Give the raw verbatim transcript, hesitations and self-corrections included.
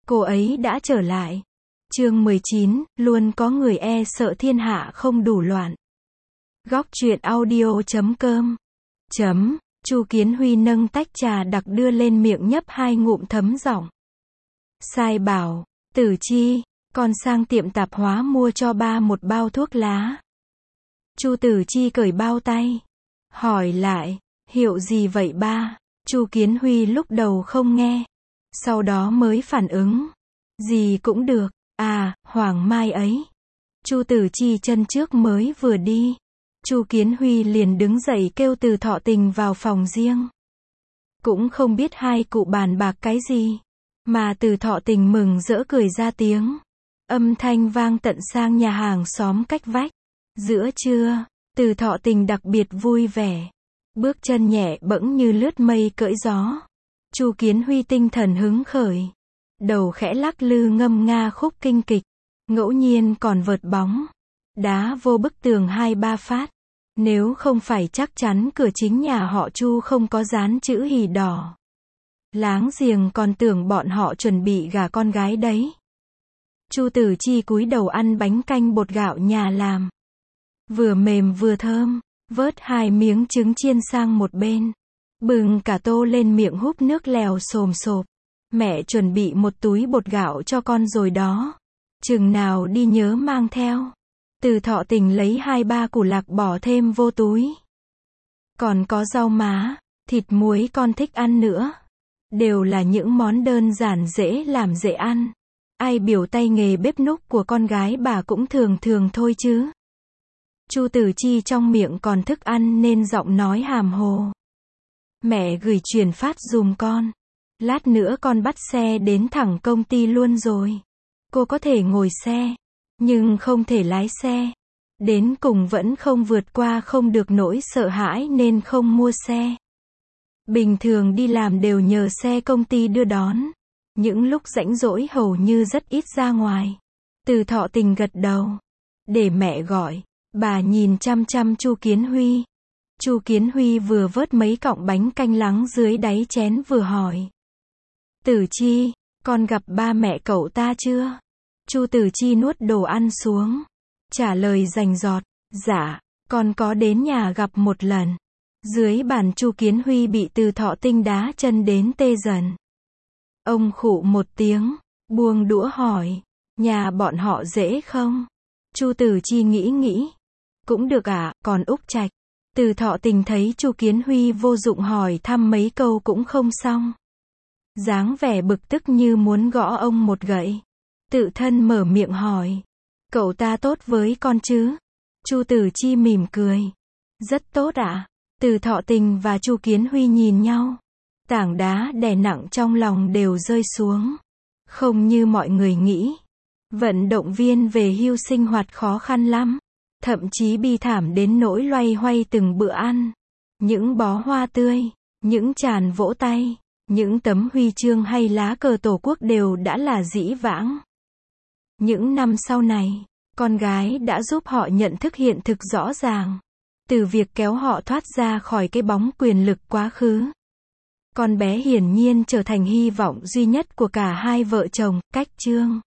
cô ấy đã trở lại. Chương mười chín, luôn có người e sợ thiên hạ không đủ loạn. Góc truyện audio chấm com. Chấm, Chu Kiến Huy nâng tách trà đặc đưa lên miệng nhấp hai ngụm thấm giọng. Sai bảo, Tử Chi, con sang tiệm tạp hóa mua cho ba một bao thuốc lá. Chu Tử Chi cởi bao tay. Hỏi lại, hiệu gì vậy ba? Chu Kiến Huy lúc đầu không nghe. Sau đó mới phản ứng. Gì cũng được, à, Hoàng Mai ấy. Chu Tử Chi chân trước mới vừa đi. Chu Kiến Huy liền đứng dậy kêu Từ Thọ Tình vào phòng riêng. Cũng không biết hai cụ bàn bạc cái gì. Mà Từ Thọ Tình mừng rỡ cười ra tiếng. Âm thanh vang tận sang nhà hàng xóm cách vách. Giữa trưa, Từ Thọ Tình đặc biệt vui vẻ. Bước chân nhẹ bẫng như lướt mây cưỡi gió. Chu Kiến Huy tinh thần hứng khởi. Đầu khẽ lắc lư ngâm nga khúc kinh kịch. Ngẫu nhiên còn vợt bóng. Đá vô bức tường hai ba phát. Nếu không phải chắc chắn cửa chính nhà họ Chu không có dán chữ hỉ đỏ. Láng giềng còn tưởng bọn họ chuẩn bị gả con gái đấy. Chu Tử Chi cúi đầu ăn bánh canh bột gạo nhà làm. Vừa mềm vừa thơm, vớt hai miếng trứng chiên sang một bên. Bừng cả tô lên miệng húp nước lèo xồm xộp. Mẹ chuẩn bị một túi bột gạo cho con rồi đó. Chừng nào đi nhớ mang theo. Từ Thọ Tình lấy hai ba củ lạc bỏ thêm vô túi. Còn có rau má, thịt muối con thích ăn nữa. Đều là những món đơn giản dễ làm dễ ăn. Ai biểu tay nghề bếp núc của con gái bà cũng thường thường thôi chứ. Chu Tử Chi trong miệng còn thức ăn nên giọng nói hàm hồ. Mẹ gửi chuyển phát dùm con. Lát nữa con bắt xe đến thẳng công ty luôn rồi. Cô có thể ngồi xe, nhưng không thể lái xe. Đến cùng vẫn không vượt qua không được nỗi sợ hãi nên không mua xe. Bình thường đi làm đều nhờ xe công ty đưa đón. Những lúc rảnh rỗi hầu như rất ít ra ngoài. Từ Thọ Tình gật đầu. Để mẹ gọi. Bà nhìn chăm chăm Chu Kiến Huy. Chu Kiến Huy vừa vớt mấy cọng bánh canh lắng dưới đáy chén vừa hỏi. Tử Chi, con gặp ba mẹ cậu ta chưa? Chu Tử Chi nuốt đồ ăn xuống. Trả lời rành rọt. Dạ, con có đến nhà gặp một lần. Dưới bàn Chu Kiến Huy bị Từ Thọ Tinh đá chân đến tê dần. Ông khụ một tiếng, buông đũa hỏi. Nhà bọn họ dễ không? Chu Tử Chi nghĩ nghĩ. Cũng được ạ, à, còn Úc Trạch. Từ Thọ Tình thấy Chu Kiến Huy vô dụng hỏi thăm mấy câu cũng không xong. Dáng vẻ bực tức như muốn gõ ông một gậy. Tự thân mở miệng hỏi. Cậu ta tốt với con chứ? Chu Tử Chi mỉm cười. Rất tốt ạ. À? Từ Thọ Tình và Chu Kiến Huy nhìn nhau. Tảng đá đè nặng trong lòng đều rơi xuống. Không như mọi người nghĩ. Vận động viên về hưu sinh hoạt khó khăn lắm. Thậm chí bi thảm đến nỗi loay hoay từng bữa ăn. Những bó hoa tươi, những tràn vỗ tay, những tấm huy chương hay lá cờ tổ quốc đều đã là dĩ vãng. Những năm sau này, con gái đã giúp họ nhận thức hiện thực rõ ràng. Từ việc kéo họ thoát ra khỏi cái bóng quyền lực quá khứ. Con bé hiển nhiên trở thành hy vọng duy nhất của cả hai vợ chồng, Cách Trương.